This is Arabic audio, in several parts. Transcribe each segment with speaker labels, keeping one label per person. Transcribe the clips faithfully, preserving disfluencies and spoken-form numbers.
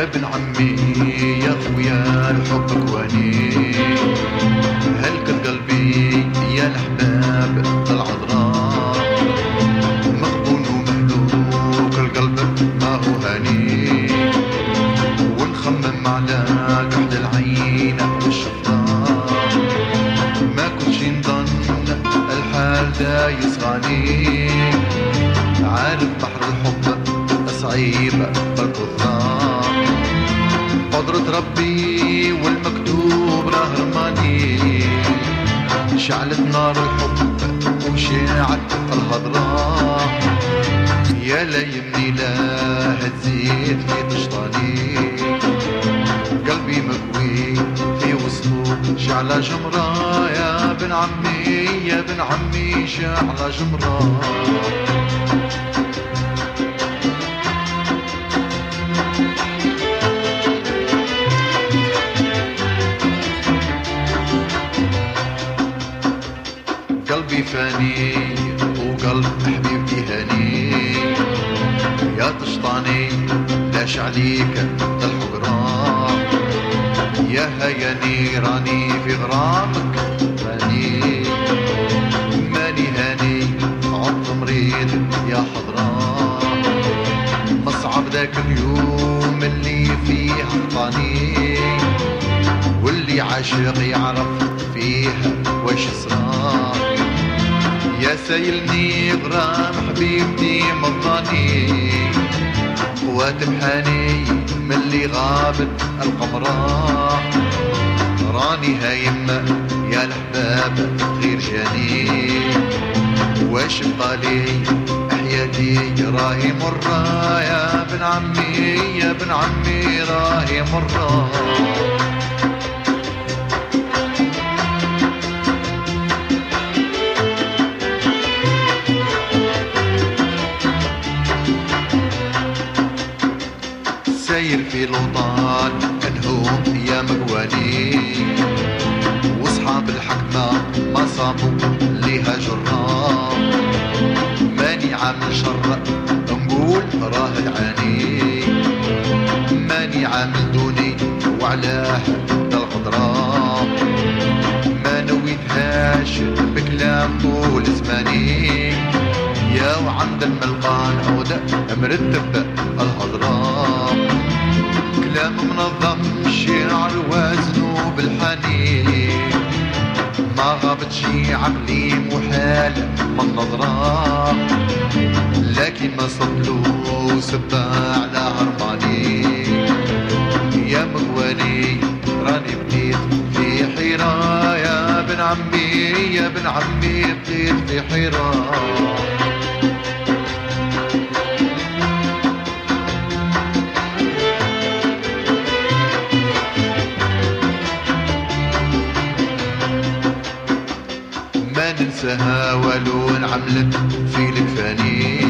Speaker 1: يا ابن عمي يا خويا الحب كواني، هلك قلبي يا الأحباب العذراء، مغبون ومهلوك القلب ما هو هاني، ونخمم على كحل العين والشفراء، ما كنتش نظن الحال دا يصغاني، عارف بحر الحب صعيب بالقضاء، قدرة ربي والمكتوب راه رماني، شعلت نار الحب وشاعت الهضراء، يا لا يمني لا تزيد في تشطاني، قلبي مكوي في وسطه شعلة جمرة، يا بن عمي يا بن عمي شعلة جمرة. قلبي فاني وقلب حبيبتي هاني، يا تشطاني لاش عليك الحقرة، يا هياني راني في غرامك ماني، ماني هاني عض مريض يا حضرة، مصعب ذاك اليوم اللي فيه عطاني، واللي عاشق يعرف فيها واش صرا، يا سايلني غرام حبيبتي مضاني، قوات بحاني من اللي غابت القمرة، راني هايم يا الحباب غير جاني، واش بقالي حياتي راهي مرة، يا بن عمي يا بن عمي راهي مرة. ساير في الوطن انهم يا مقواني، واصحاب الحكمة ما صابوا ليها جرة، ماني عامل شر نقول راه العاني، ماني عامل دوني وعلاه القدرة، ما نويتهاش بكلام طول زماني، يا وعند الملقان عودة مرتب الهضرة، كلام منظم شعر وزنه بالحنين، ما غابت شي عقلي محال من نظرة، لكن ما صدلو سبا على هرماني، يا مقواني راني بديت في حيرة، يا بن عمي يا بن عمي بديت في حيرة. ما ننساها ولو انعملت في الكفاني،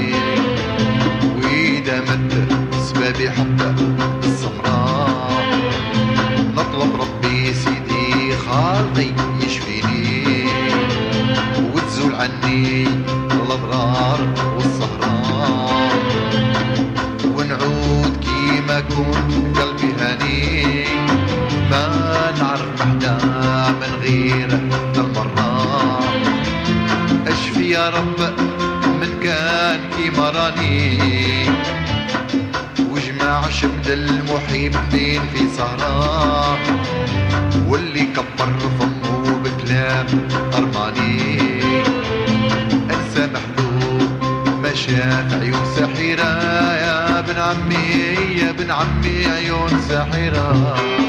Speaker 1: وإذا مت سبابي حتى السمراء، نطلب ربي سيدي خالقي يشفيني، وتزول عني الأضرار والسهران، ونعود كيما كنت قلبي هاني، ما نعرف حدا من غير المرة، اشفي يا رب من كان كيما راني، وجمع شمل المحبين في سهرة، واللي كبر فمه بكلام ارماني، انسى محلوب ما شاف عيون ساحرة، يا بن عمي يا بن عمي عيون ساحرة.